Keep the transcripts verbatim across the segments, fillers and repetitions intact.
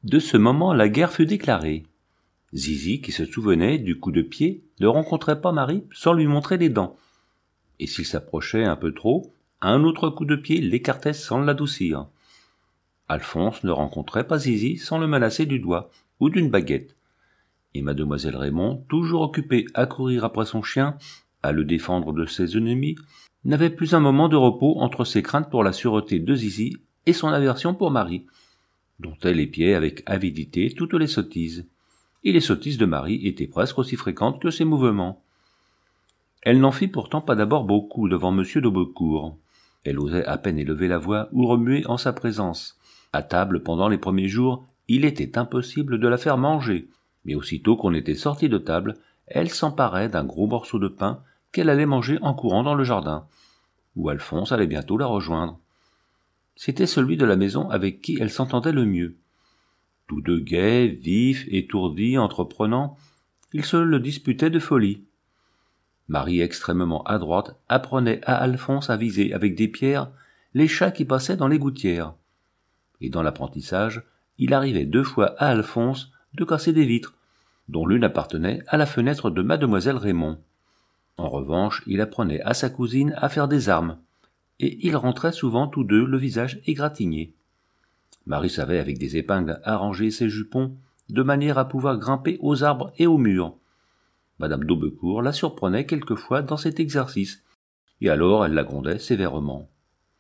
De ce moment, la guerre fut déclarée. Zizi, qui se souvenait du coup de pied, ne rencontrait pas Marie sans lui montrer les dents. Et s'il s'approchait un peu trop, un autre coup de pied l'écartait sans l'adoucir. Alphonse ne rencontrait pas Zizi sans le menacer du doigt ou d'une baguette. Et mademoiselle Raymond, toujours occupée à courir après son chien, à le défendre de ses ennemis, n'avait plus un moment de repos entre ses craintes pour la sûreté de Zizi et son aversion pour Marie, dont elle épiait avec avidité toutes les sottises. Et les sottises de Marie étaient presque aussi fréquentes que ses mouvements. Elle n'en fit pourtant pas d'abord beaucoup devant monsieur d'Aubecourt. Elle osait à peine élever la voix ou remuer en sa présence. À table, pendant les premiers jours, il était impossible de la faire manger, mais aussitôt qu'on était sorti de table, elle s'emparait d'un gros morceau de pain qu'elle allait manger en courant dans le jardin, où Alphonse allait bientôt la rejoindre. C'était celui de la maison avec qui elle s'entendait le mieux. Tous deux gais, vifs, étourdis, entreprenants, ils se le disputaient de folie. Marie, extrêmement adroite, apprenait à Alphonse à viser avec des pierres les chats qui passaient dans les gouttières. Et dans l'apprentissage, il arrivait deux fois à Alphonse de casser des vitres, dont l'une appartenait à la fenêtre de mademoiselle Raymond. En revanche, il apprenait à sa cousine à faire des armes, et ils rentraient souvent tous deux le visage égratigné. Marie savait avec des épingles arranger ses jupons, de manière à pouvoir grimper aux arbres et aux murs. Madame d'Aubecourt la surprenait quelquefois dans cet exercice, et alors elle la grondait sévèrement.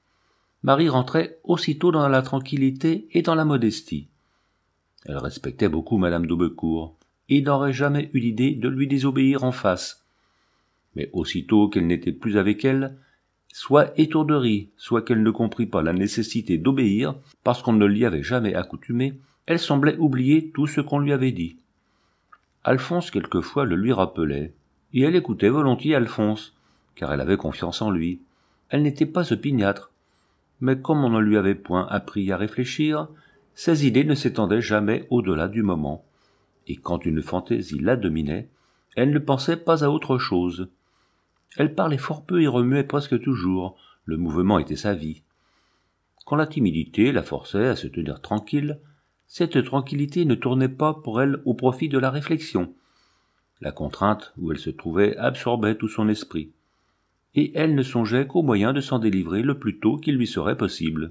Marie rentrait aussitôt dans la tranquillité et dans la modestie. Elle respectait beaucoup Madame d'Aubecourt, et n'aurait jamais eu l'idée de lui désobéir en face. Mais aussitôt qu'elle n'était plus avec elle, soit étourderie, soit qu'elle ne comprit pas la nécessité d'obéir, parce qu'on ne l'y avait jamais accoutumée, elle semblait oublier tout ce qu'on lui avait dit. Alphonse quelquefois le lui rappelait, et elle écoutait volontiers Alphonse, car elle avait confiance en lui. Elle n'était pas opiniâtre, mais comme on ne lui avait point appris à réfléchir, ses idées ne s'étendaient jamais au-delà du moment, et quand une fantaisie la dominait, elle ne pensait pas à autre chose. Elle parlait fort peu et remuait presque toujours, le mouvement était sa vie. Quand la timidité la forçait à se tenir tranquille, cette tranquillité ne tournait pas pour elle au profit de la réflexion. La contrainte où elle se trouvait absorbait tout son esprit, et elle ne songeait qu'au moyen de s'en délivrer le plus tôt qu'il lui serait possible.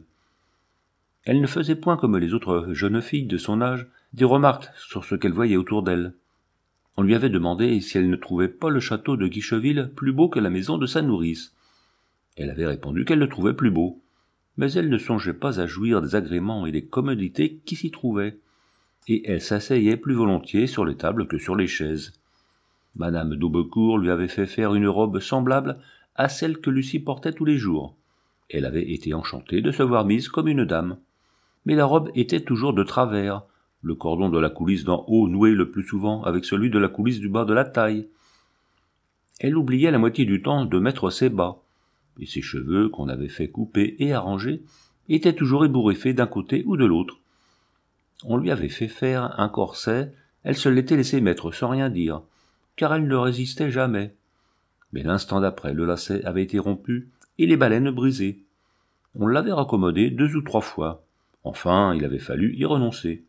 Elle ne faisait point comme les autres jeunes filles de son âge des remarques sur ce qu'elle voyait autour d'elle. On lui avait demandé si elle ne trouvait pas le château de Guicheville plus beau que la maison de sa nourrice. Elle avait répondu qu'elle le trouvait plus beau, mais elle ne songeait pas à jouir des agréments et des commodités qui s'y trouvaient, et elle s'asseyait plus volontiers sur les tables que sur les chaises. Madame d'Aubecourt lui avait fait faire une robe semblable à celle que Lucie portait tous les jours. Elle avait été enchantée de se voir mise comme une dame. Mais la robe était toujours de travers, le cordon de la coulisse d'en haut noué le plus souvent avec celui de la coulisse du bas de la taille. Elle oubliait la moitié du temps de mettre ses bas, et ses cheveux, qu'on avait fait couper et arranger, étaient toujours ébouriffés d'un côté ou de l'autre. On lui avait fait faire un corset, elle se l'était laissé mettre sans rien dire, car elle ne résistait jamais. Mais l'instant d'après, le lacet avait été rompu et les baleines brisées. On l'avait raccommodé deux ou trois fois. Enfin, il avait fallu y renoncer.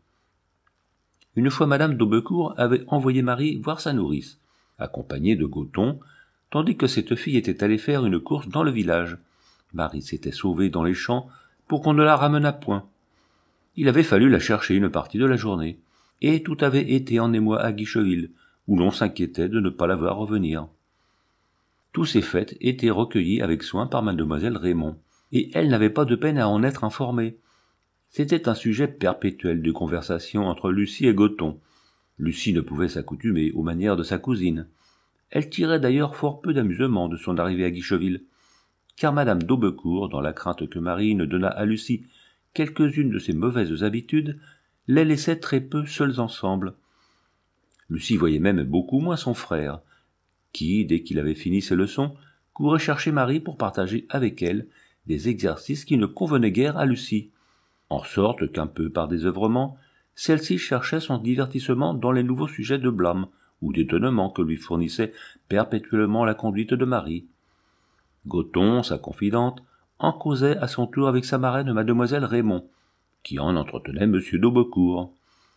Une fois madame d'Aubecourt avait envoyé Marie voir sa nourrice, accompagnée de Goton, tandis que cette fille était allée faire une course dans le village. Marie s'était sauvée dans les champs pour qu'on ne la ramenât point. Il avait fallu la chercher une partie de la journée, et tout avait été en émoi à Guicheville, où l'on s'inquiétait de ne pas la voir revenir. Tous ces faits étaient recueillis avec soin par mademoiselle Raymond, et elle n'avait pas de peine à en être informée. C'était un sujet perpétuel de conversation entre Lucie et Goton. Lucie ne pouvait s'accoutumer aux manières de sa cousine. Elle tirait d'ailleurs fort peu d'amusement de son arrivée à Guicheville, car madame d'Aubecourt, dans la crainte que Marie ne donnât à Lucie quelques-unes de ses mauvaises habitudes, les laissait très peu seuls ensemble. Lucie voyait même beaucoup moins son frère, qui, dès qu'il avait fini ses leçons, courait chercher Marie pour partager avec elle des exercices qui ne convenaient guère à Lucie, en sorte qu'un peu par désœuvrement, celle-ci cherchait son divertissement dans les nouveaux sujets de blâme ou d'étonnement que lui fournissait perpétuellement la conduite de Marie. Goton, sa confidente, en causait à son tour avec sa marraine mademoiselle Raymond, qui en entretenait monsieur d'Aubecourt.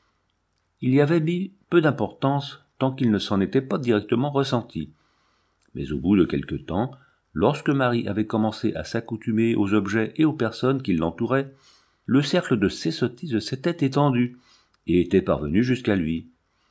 il y avait mis peu d'importance tant qu'il ne s'en était pas directement ressenti. Mais au bout de quelque temps, lorsque Marie avait commencé à s'accoutumer aux objets et aux personnes qui l'entouraient, le cercle de ses sottises s'était étendu et était parvenu jusqu'à lui.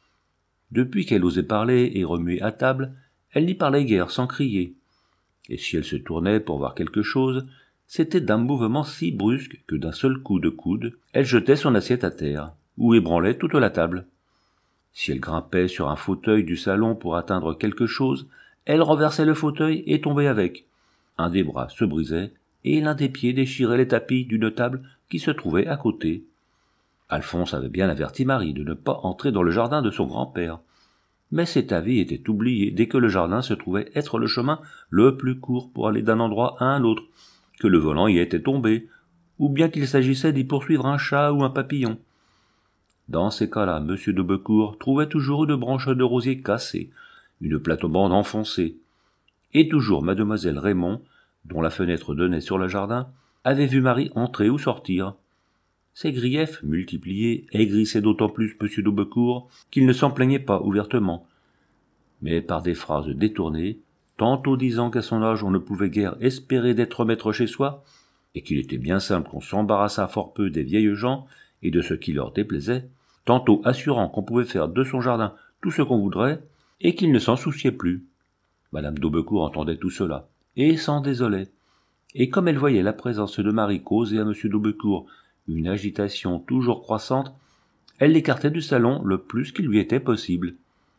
Depuis qu'elle osait parler et remuer à table, elle n'y parlait guère sans crier. Et si elle se tournait pour voir quelque chose, c'était d'un mouvement si brusque que d'un seul coup de coude, elle jetait son assiette à terre, ou ébranlait toute la table. Si elle grimpait sur un fauteuil du salon pour atteindre quelque chose, elle renversait le fauteuil et tombait avec. Un des bras se brisait, et l'un des pieds déchirait les tapis d'une table qui se trouvait à côté. Alphonse avait bien averti Marie de ne pas entrer dans le jardin de son grand-père. Mais cet avis était oublié dès que le jardin se trouvait être le chemin le plus court pour aller d'un endroit à un autre, que le volant y était tombé, ou bien qu'il s'agissait d'y poursuivre un chat ou un papillon. Dans ces cas-là, M. d'Aubecourt trouvait toujours une branche de rosier cassée, une platobande enfoncée, et toujours mademoiselle Raymond, dont la fenêtre donnait sur le jardin, avait vu Marie entrer ou sortir. Ces griefs multipliés aigrissaient d'autant plus M. d'Aubecourt qu'il ne s'en plaignait pas ouvertement, mais par des phrases détournées, tantôt disant qu'à son âge on ne pouvait guère espérer d'être maître chez soi, et qu'il était bien simple qu'on s'embarrassât fort peu des vieilles gens et de ce qui leur déplaisait, tantôt assurant qu'on pouvait faire de son jardin tout ce qu'on voudrait, et qu'il ne s'en souciait plus. Madame d'Aubecourt entendait tout cela, et s'en désolait, et comme elle voyait la présence de Marie causer à M. d'Aubecourt une agitation toujours croissante, elle l'écartait du salon le plus qu'il lui était possible.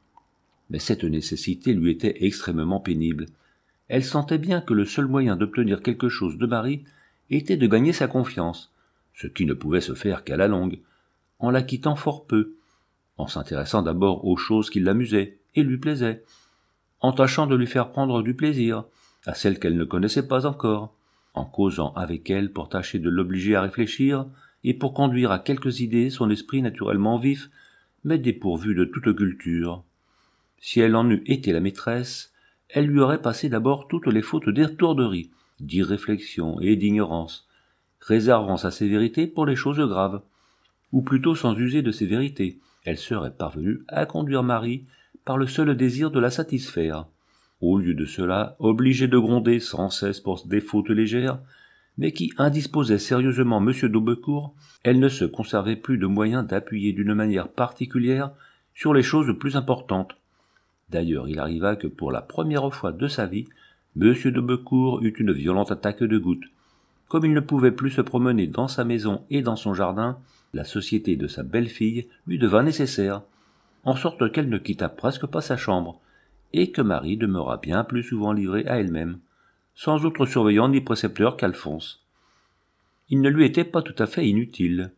Mais cette nécessité lui était extrêmement pénible. Elle sentait bien que le seul moyen d'obtenir quelque chose de Marie était de gagner sa confiance, ce qui ne pouvait se faire qu'à la longue, en la quittant fort peu, en s'intéressant d'abord aux choses qui l'amusaient et lui plaisaient, en tâchant de lui faire prendre du plaisir à celles qu'elle ne connaissait pas encore, en causant avec elle pour tâcher de l'obliger à réfléchir et pour conduire à quelques idées son esprit naturellement vif, mais dépourvu de toute culture. Si elle en eût été la maîtresse, elle lui aurait passé d'abord toutes les fautes d'étourderie, d'irréflexion et d'ignorance, réservant sa sévérité pour les choses graves. Ou plutôt sans user de sévérité, elle serait parvenue à conduire Marie par le seul désir de la satisfaire. Au lieu de cela, obligée de gronder sans cesse pour des fautes légères, mais qui indisposaient sérieusement M. d'Aubecourt, elle ne se conservait plus de moyens d'appuyer d'une manière particulière sur les choses plus importantes. D'ailleurs, il arriva que pour la première fois de sa vie, M. d'Aubecourt eut une violente attaque de goutte. Comme il ne pouvait plus se promener dans sa maison et dans son jardin, la société de sa belle-fille lui devint nécessaire, en sorte qu'elle ne quitta presque pas sa chambre, et que Marie demeura bien plus souvent livrée à elle-même, sans autre surveillant ni précepteur qu'Alphonse. Il ne lui était pas tout à fait inutile.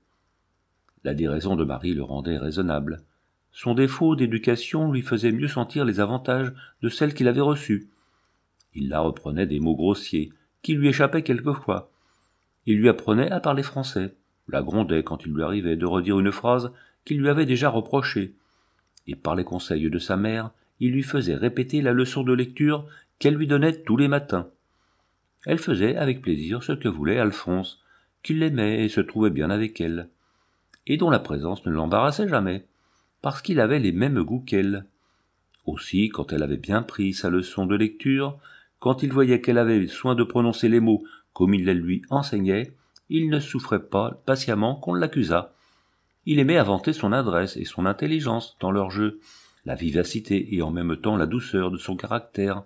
La déraison de Marie le rendait raisonnable. Son défaut d'éducation lui faisait mieux sentir les avantages de celle qu'il avait reçue. Il la reprenait des mots grossiers, qui lui échappaient quelquefois. Il lui apprenait à parler français, la grondait quand il lui arrivait de redire une phrase qu'il lui avait déjà reprochée, et par les conseils de sa mère, il lui faisait répéter la leçon de lecture qu'elle lui donnait tous les matins. Elle faisait avec plaisir ce que voulait Alphonse, qui l'aimait et se trouvait bien avec elle, et dont la présence ne l'embarrassait jamais, parce qu'il avait les mêmes goûts qu'elle. Aussi, quand elle avait bien pris sa leçon de lecture, quand il voyait qu'elle avait soin de prononcer les mots comme il les lui enseignait, il ne souffrait pas patiemment qu'on l'accusât. Il aimait inventer son adresse et son intelligence dans leur jeu, la vivacité et en même temps la douceur de son caractère.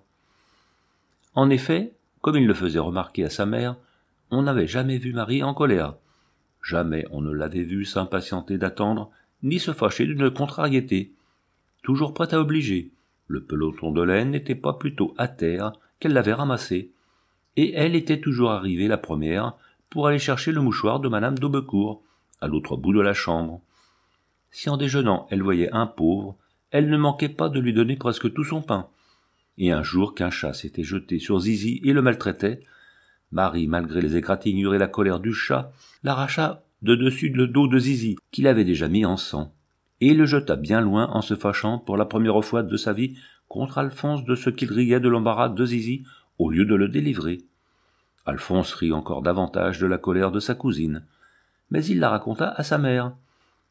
En effet, comme il le faisait remarquer à sa mère, on n'avait jamais vu Marie en colère. Jamais on ne l'avait vue s'impatienter d'attendre, ni se fâcher d'une contrariété. Toujours prête à obliger, le peloton de laine n'était pas plutôt à terre qu'elle l'avait ramassé, et elle était toujours arrivée la première pour aller chercher le mouchoir de madame d'Aubecourt, à l'autre bout de la chambre. Si en déjeunant elle voyait un pauvre, elle ne manquait pas de lui donner presque tout son pain. Et un jour qu'un chat s'était jeté sur Zizi et le maltraitait, Marie, malgré les égratignures et la colère du chat, l'arracha de dessus le dos de Zizi, qu'il avait déjà mis en sang, et le jeta bien loin en se fâchant pour la première fois de sa vie contre Alphonse de ce qu'il riait de l'embarras de Zizi au lieu de le délivrer. Alphonse rit encore davantage de la colère de sa cousine, mais il la raconta à sa mère.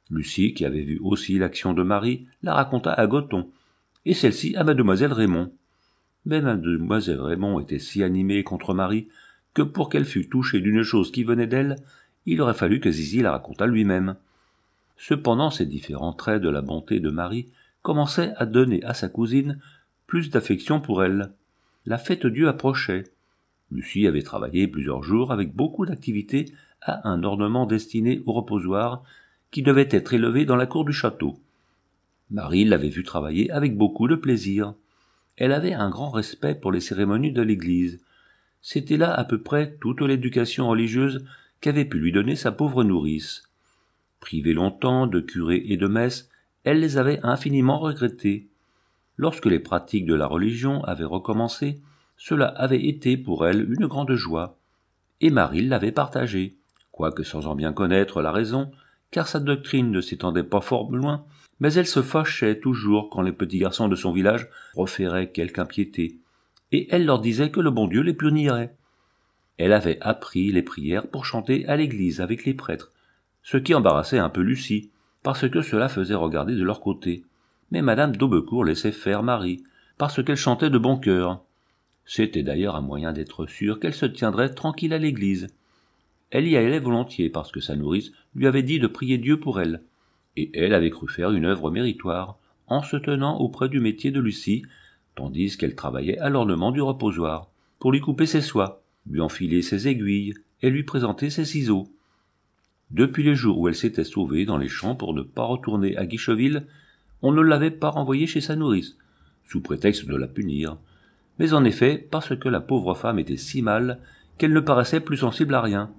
Lucie, qui avait vu aussi l'action de Marie, la raconta à Goton, et celle-ci à mademoiselle Raymond. Mais mademoiselle Raymond était si animée contre Marie que pour qu'elle fût touchée d'une chose qui venait d'elle, il aurait fallu que Zizi la racontât lui-même. Cependant, ces différents traits de la bonté de Marie commençaient à donner à sa cousine plus d'affection pour elle. La fête-Dieu approchait. Lucie avait travaillé plusieurs jours avec beaucoup d'activité à un ornement destiné au reposoir qui devait être élevé dans la cour du château. Marie l'avait vu travailler avec beaucoup de plaisir. Elle avait un grand respect pour les cérémonies de l'Église. C'était là à peu près toute l'éducation religieuse qu'avait pu lui donner sa pauvre nourrice. Privée longtemps de curés et de messes, elle les avait infiniment regrettés. Lorsque les pratiques de la religion avaient recommencé, cela avait été pour elle une grande joie, et Marie l'avait partagée, quoique sans en bien connaître la raison, car sa doctrine ne s'étendait pas fort loin, mais elle se fâchait toujours quand les petits garçons de son village proféraient quelque impiété, et elle leur disait que le bon Dieu les punirait. Elle avait appris les prières pour chanter à l'église avec les prêtres, ce qui embarrassait un peu Lucie, parce que cela faisait regarder de leur côté. Mais madame d'Aubecourt laissait faire Marie, parce qu'elle chantait de bon cœur. C'était d'ailleurs un moyen d'être sûre qu'elle se tiendrait tranquille à l'église. Elle y allait volontiers, parce que sa nourrice lui avait dit de prier Dieu pour elle, et elle avait cru faire une œuvre méritoire, en se tenant auprès du métier de Lucie, tandis qu'elle travaillait à l'ornement du reposoir, pour lui couper ses soies, lui enfiler ses aiguilles, et lui présenter ses ciseaux. Depuis le jour où elle s'était sauvée dans les champs pour ne pas retourner à Guicheville, on ne l'avait pas renvoyée chez sa nourrice, sous prétexte de la punir, mais en effet parce que la pauvre femme était si mal qu'elle ne paraissait plus sensible à rien.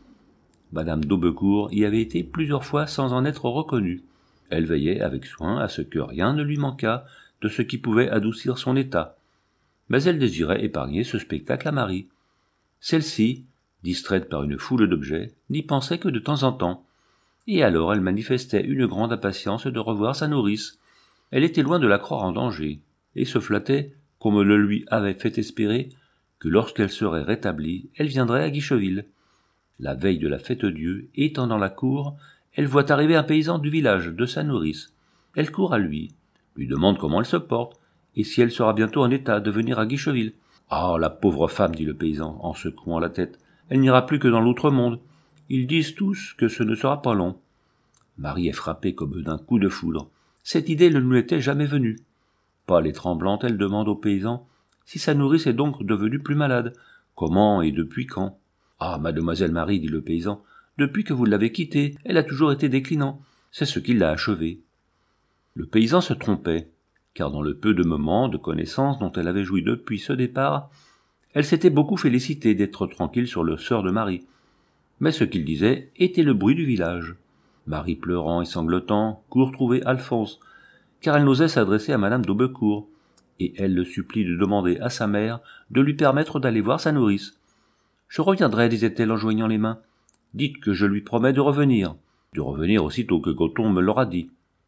Madame d'Aubecourt y avait été plusieurs fois sans en être reconnue. Elle veillait avec soin à ce que rien ne lui manquât de ce qui pouvait adoucir son état, mais elle désirait épargner ce spectacle à Marie. Celle-ci, distraite par une foule d'objets, n'y pensait que de temps en temps, et alors elle manifestait une grande impatience de revoir sa nourrice. Elle était loin de la croire en danger, et se flattait, comme le lui avait fait espérer, que lorsqu'elle serait rétablie, elle viendrait à Guicheville. La veille de la fête-Dieu, étant dans la cour, elle voit arriver un paysan du village de sa nourrice. Elle court à lui, lui demande comment elle se porte, et si elle sera bientôt en état de venir à Guicheville. « Ah, la pauvre femme, dit le paysan, en secouant la tête, elle n'ira plus que dans l'autre monde. Ils disent tous que ce ne sera pas long. » Marie est frappée comme d'un coup de foudre. Cette idée ne lui était jamais venue. Pâle et tremblante, elle demande au paysan si sa nourrice est donc devenue plus malade. Comment et depuis quand? « Ah, mademoiselle Marie, dit le paysan, depuis que vous l'avez quittée, elle a toujours été déclinant. C'est ce qui l'a achevée. » Le paysan se trompait, car dans le peu de moments de connaissance dont elle avait joui depuis ce départ, elle s'était beaucoup félicitée d'être tranquille sur le sort de Marie. Mais ce qu'il disait était le bruit du village. Marie, pleurant et sanglotant, court trouver Alphonse, car elle n'osait s'adresser à madame d'Aubecourt, et elle le supplie de demander à sa mère de lui permettre d'aller voir sa nourrice. « Je reviendrai, disait-elle en joignant les mains. Dites que je lui promets de revenir, de revenir aussitôt que Goton me l'aura dit. »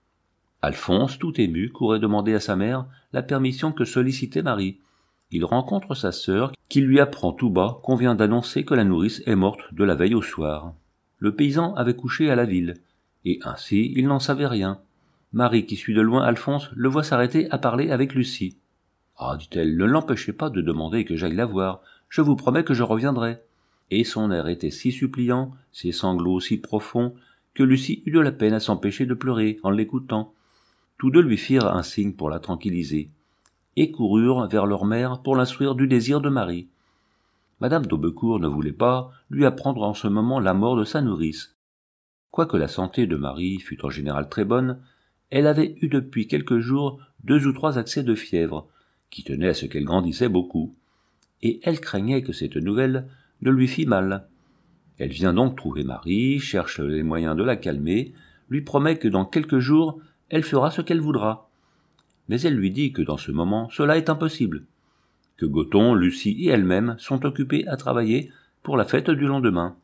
Alphonse, tout ému, courait demander à sa mère la permission que sollicitait Marie. Il rencontre sa sœur, qui lui apprend tout bas qu'on vient d'annoncer que la nourrice est morte de la veille au soir. Le paysan avait couché à la ville, et ainsi il n'en savait rien. Marie, qui suit de loin Alphonse, le voit s'arrêter à parler avec Lucie. « Ah, dit-elle, ne l'empêchez pas de demander que j'aille la voir, je vous promets que je reviendrai. » Et son air était si suppliant, ses sanglots si profonds, que Lucie eut de la peine à s'empêcher de pleurer en l'écoutant. Tous deux lui firent un signe pour la tranquilliser, et coururent vers leur mère pour l'instruire du désir de Marie. Madame d'Aubecourt ne voulait pas lui apprendre en ce moment la mort de sa nourrice. Quoique la santé de Marie fût en général très bonne, elle avait eu depuis quelques jours deux ou trois accès de fièvre, qui tenaient à ce qu'elle grandissait beaucoup, et elle craignait que cette nouvelle ne lui fît mal. Elle vient donc trouver Marie, cherche les moyens de la calmer, lui promet que dans quelques jours elle fera ce qu'elle voudra. Mais elle lui dit que dans ce moment cela est impossible, que Goton, Lucie et elle-même sont occupés à travailler pour la fête du lendemain.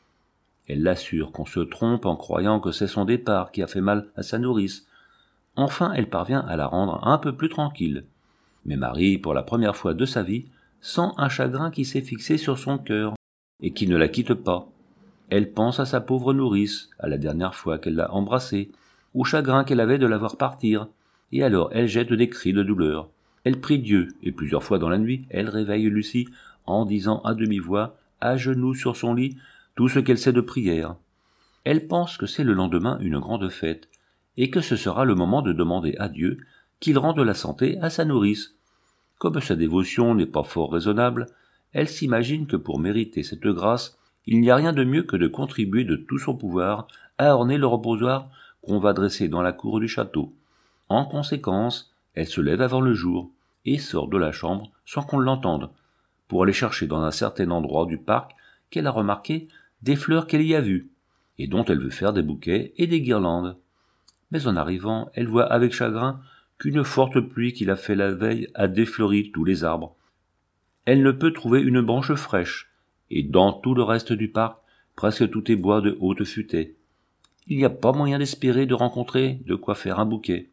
Elle l'assure qu'on se trompe en croyant que c'est son départ qui a fait mal à sa nourrice. Enfin, elle parvient à la rendre un peu plus tranquille. Mais Marie, pour la première fois de sa vie, sent un chagrin qui s'est fixé sur son cœur et qui ne la quitte pas. Elle pense à sa pauvre nourrice, à la dernière fois qu'elle l'a embrassée, au chagrin qu'elle avait de la voir partir, et alors elle jette des cris de douleur. Elle prie Dieu, et plusieurs fois dans la nuit, elle réveille Lucie en disant à demi-voix, à genoux sur son lit, tout ce qu'elle sait de prière. Elle pense que c'est le lendemain une grande fête, et que ce sera le moment de demander à Dieu qu'il rende la santé à sa nourrice. Comme sa dévotion n'est pas fort raisonnable, elle s'imagine que pour mériter cette grâce, il n'y a rien de mieux que de contribuer de tout son pouvoir à orner le reposoir qu'on va dresser dans la cour du château. En conséquence, elle se lève avant le jour et sort de la chambre sans qu'on l'entende, pour aller chercher dans un certain endroit du parc qu'elle a remarqué des fleurs qu'elle y a vues, et dont elle veut faire des bouquets et des guirlandes. Mais en arrivant, elle voit avec chagrin qu'une forte pluie qu'il a fait la veille a défleuri tous les arbres. Elle ne peut trouver une branche fraîche, et dans tout le reste du parc, presque tout est bois de haute futaie. Il n'y a pas moyen d'espérer de rencontrer de quoi faire un bouquet.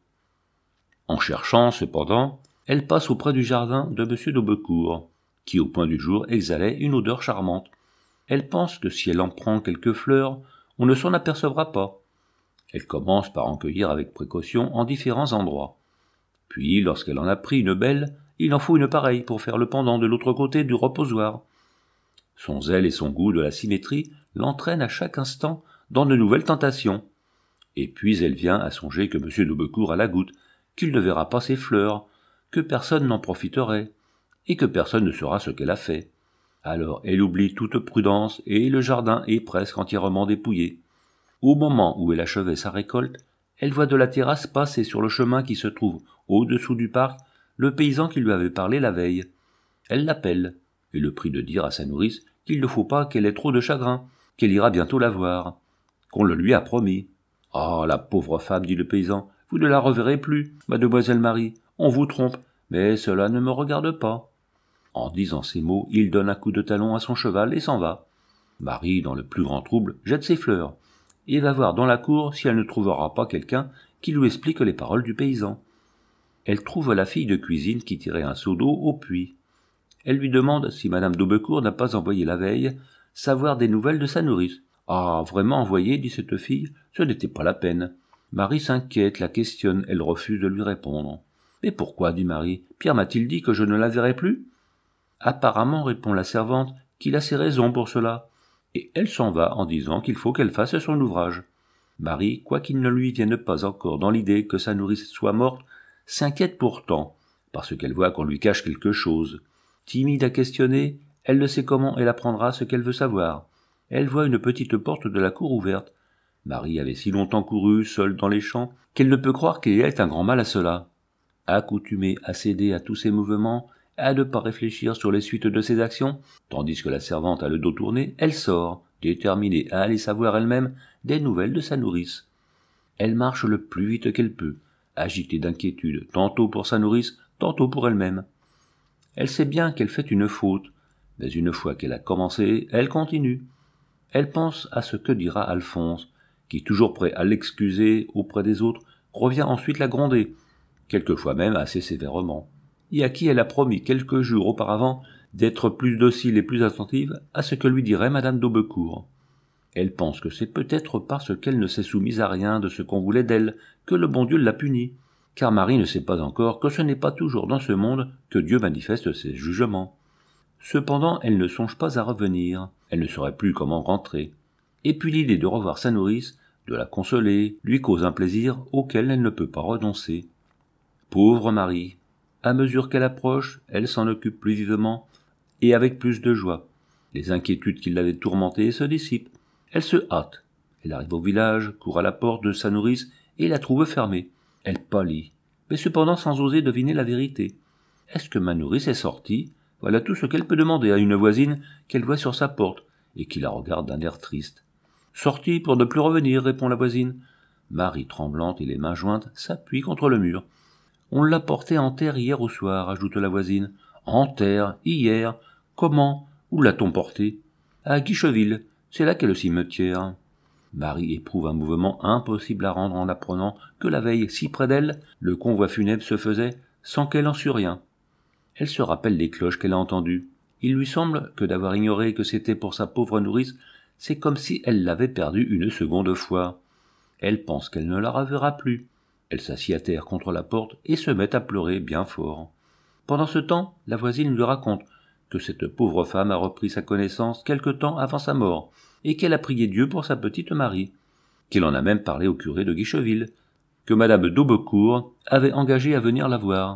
En cherchant, cependant, elle passe auprès du jardin de M. d'Aubecourt, qui au point du jour exhalait une odeur charmante. Elle pense que si elle en prend quelques fleurs, on ne s'en apercevra pas. Elle commence par en cueillir avec précaution en différents endroits. Puis, lorsqu'elle en a pris une belle, il en faut une pareille pour faire le pendant de l'autre côté du reposoir. Son zèle et son goût de la symétrie l'entraînent à chaque instant dans de nouvelles tentations. Et puis elle vient à songer que M. d'Aubecourt a la goutte, qu'il ne verra pas ses fleurs, que personne n'en profiterait, et que personne ne saura ce qu'elle a fait. Alors elle oublie toute prudence, et le jardin est presque entièrement dépouillé. Au moment où elle achevait sa récolte, elle voit de la terrasse passer sur le chemin qui se trouve au-dessous du parc le paysan qui lui avait parlé la veille. Elle l'appelle, et le prie de dire à sa nourrice qu'il ne faut pas qu'elle ait trop de chagrin, qu'elle ira bientôt la voir, qu'on le lui a promis. « Ah, la pauvre femme, dit le paysan, vous ne la reverrez plus, mademoiselle Marie, on vous trompe, mais cela ne me regarde pas. » En disant ces mots, il donne un coup de talon à son cheval et s'en va. Marie, dans le plus grand trouble, jette ses fleurs, et va voir dans la cour si elle ne trouvera pas quelqu'un qui lui explique les paroles du paysan. Elle trouve la fille de cuisine qui tirait un seau d'eau au puits. Elle lui demande si madame d'Aubecourt n'a pas envoyé la veille savoir des nouvelles de sa nourrice. « Ah, vraiment envoyé, dit cette fille, ce n'était pas la peine. » Marie s'inquiète, la questionne, elle refuse de lui répondre. « Mais pourquoi, dit Marie, Pierre m'a-t-il dit que je ne la verrai plus ?» Apparemment, répond la servante, qu'il a ses raisons pour cela, et elle s'en va en disant qu'il faut qu'elle fasse son ouvrage. Marie, quoiqu'il ne lui vienne pas encore dans l'idée que sa nourrice soit morte, s'inquiète pourtant, parce qu'elle voit qu'on lui cache quelque chose. Timide à questionner, elle ne sait comment elle apprendra ce qu'elle veut savoir. Elle voit une petite porte de la cour ouverte. Marie avait si longtemps couru, seule dans les champs, qu'elle ne peut croire qu'il y ait un grand mal à cela. Accoutumée à céder à tous ses mouvements, à ne pas réfléchir sur les suites de ses actions, tandis que la servante a le dos tourné, elle sort, déterminée à aller savoir elle-même des nouvelles de sa nourrice. Elle marche le plus vite qu'elle peut, agitée d'inquiétude, tantôt pour sa nourrice, tantôt pour elle-même. Elle sait bien qu'elle fait une faute, mais une fois qu'elle a commencé, elle continue. Elle pense à ce que dira Alphonse, qui, toujours prêt à l'excuser auprès des autres, revient ensuite la gronder, quelquefois même assez sévèrement, et à qui elle a promis quelques jours auparavant d'être plus docile et plus attentive à ce que lui dirait madame d'Aubecourt. Elle pense que c'est peut-être parce qu'elle ne s'est soumise à rien de ce qu'on voulait d'elle que le bon Dieu l'a punie, car Marie ne sait pas encore que ce n'est pas toujours dans ce monde que Dieu manifeste ses jugements. Cependant, elle ne songe pas à revenir, elle ne saurait plus comment rentrer. Et puis l'idée de revoir sa nourrice, de la consoler, lui cause un plaisir auquel elle ne peut pas renoncer. Pauvre Marie! À mesure qu'elle approche, elle s'en occupe plus vivement et avec plus de joie. Les inquiétudes qui l'avaient tourmentée se dissipent. Elle se hâte. Elle arrive au village, court à la porte de sa nourrice et la trouve fermée. Elle pâlit, mais cependant sans oser deviner la vérité. Est-ce que ma nourrice est sortie ? Voilà tout ce qu'elle peut demander à une voisine qu'elle voit sur sa porte et qui la regarde d'un air triste. « Sortie pour ne plus revenir, répond la voisine. Marie, tremblante et les mains jointes, s'appuie contre le mur. On l'a portée en terre hier au soir, ajoute la voisine. En terre, hier. Comment? Où l'a-t-on portée? À Guicheville. C'est là qu'est le cimetière. Marie éprouve un mouvement impossible à rendre en apprenant que la veille, si près d'elle, le convoi funèbre se faisait sans qu'elle en sût rien. Elle se rappelle les cloches qu'elle a entendues. Il lui semble que d'avoir ignoré que c'était pour sa pauvre nourrice, c'est comme si elle l'avait perdue une seconde fois. Elle pense qu'elle ne la reverra plus. Elle s'assied à terre contre la porte et se met à pleurer bien fort. Pendant ce temps, la voisine lui raconte que cette pauvre femme a repris sa connaissance quelque temps avant sa mort, et qu'elle a prié Dieu pour sa petite Marie, qu'elle en a même parlé au curé de Guicheville, que madame d'Aubecourt avait engagé à venir la voir.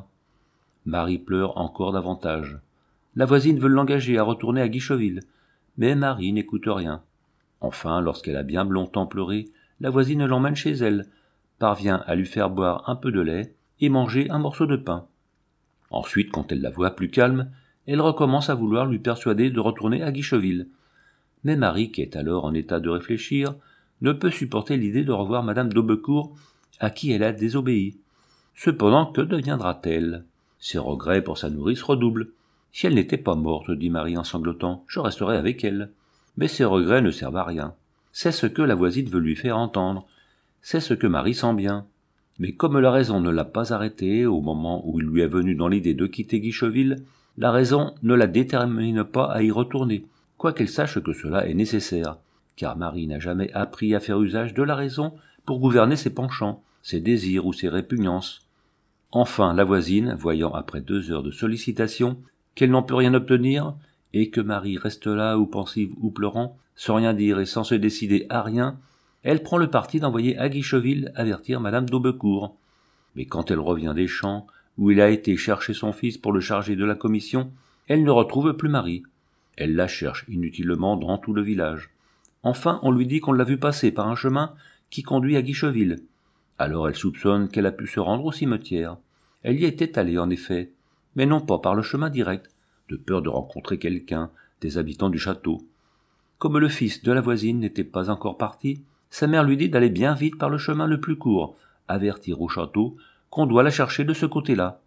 Marie pleure encore davantage. La voisine veut l'engager à retourner à Guicheville, mais Marie n'écoute rien. Enfin, lorsqu'elle a bien longtemps pleuré, la voisine l'emmène chez elle, parvient à lui faire boire un peu de lait et manger un morceau de pain. Ensuite, quand elle la voit plus calme, elle recommence à vouloir lui persuader de retourner à Guicheville. Mais Marie, qui est alors en état de réfléchir, ne peut supporter l'idée de revoir madame d'Aubecourt, à qui elle a désobéi. Cependant, que deviendra-t-elle? Ses regrets pour sa nourrice redoublent. Si elle n'était pas morte, dit Marie en sanglotant, je resterais avec elle. Mais ses regrets ne servent à rien. C'est ce que la voisine veut lui faire entendre. C'est ce que Marie sent bien. Mais comme la raison ne l'a pas arrêtée au moment où il lui est venu dans l'idée de quitter Guicheville, la raison ne la détermine pas à y retourner, quoiqu'elle sache que cela est nécessaire, car Marie n'a jamais appris à faire usage de la raison pour gouverner ses penchants, ses désirs ou ses répugnances. Enfin, la voisine, voyant après deux heures de sollicitation qu'elle n'en peut rien obtenir, et que Marie reste là ou pensive ou pleurant, sans rien dire et sans se décider à rien, elle prend le parti d'envoyer à Guicheville avertir madame d'Aubecourt. Mais quand elle revient des champs, où il a été chercher son fils pour le charger de la commission, elle ne retrouve plus Marie. Elle la cherche inutilement dans tout le village. Enfin, on lui dit qu'on l'a vue passer par un chemin qui conduit à Guicheville. Alors elle soupçonne qu'elle a pu se rendre au cimetière. Elle y était allée en effet, mais non pas par le chemin direct, de peur de rencontrer quelqu'un des habitants du château. Comme le fils de la voisine n'était pas encore parti, sa mère lui dit d'aller bien vite par le chemin le plus court, avertir au château qu'on doit la chercher de ce côté-là.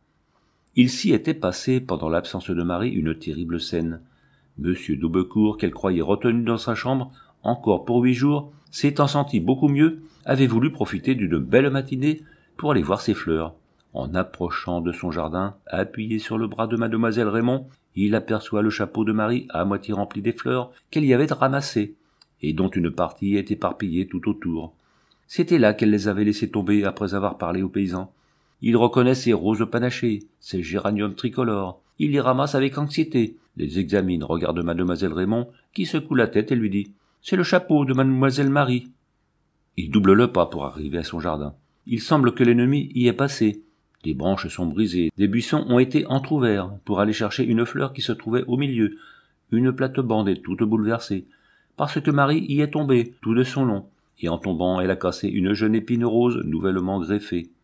Il s'y était passé, pendant l'absence de Marie, une terrible scène. Monsieur d'Aubecourt, qu'elle croyait retenu dans sa chambre, encore pour huit jours, s'étant senti beaucoup mieux, avait voulu profiter d'une belle matinée pour aller voir ses fleurs. En approchant de son jardin, appuyé sur le bras de mademoiselle Raymond, il aperçoit le chapeau de Marie à moitié rempli des fleurs qu'elle y avait ramassées, et dont une partie est éparpillée tout autour. C'était là qu'elle les avait laissées tomber après avoir parlé aux paysans. Il reconnaît ses roses panachées, ses géraniums tricolores. Il les ramasse avec anxiété, les examine, regarde mademoiselle Raymond, qui secoue la tête et lui dit « C'est le chapeau de mademoiselle Marie ». Il double le pas pour arriver à son jardin. Il semble que l'ennemi y est passé. Des branches sont brisées, des buissons ont été entr'ouverts pour aller chercher une fleur qui se trouvait au milieu. Une plate-bande est toute bouleversée, parce que Marie y est tombée, tout de son long, et en tombant elle a cassé une jeune épine rose nouvellement greffée.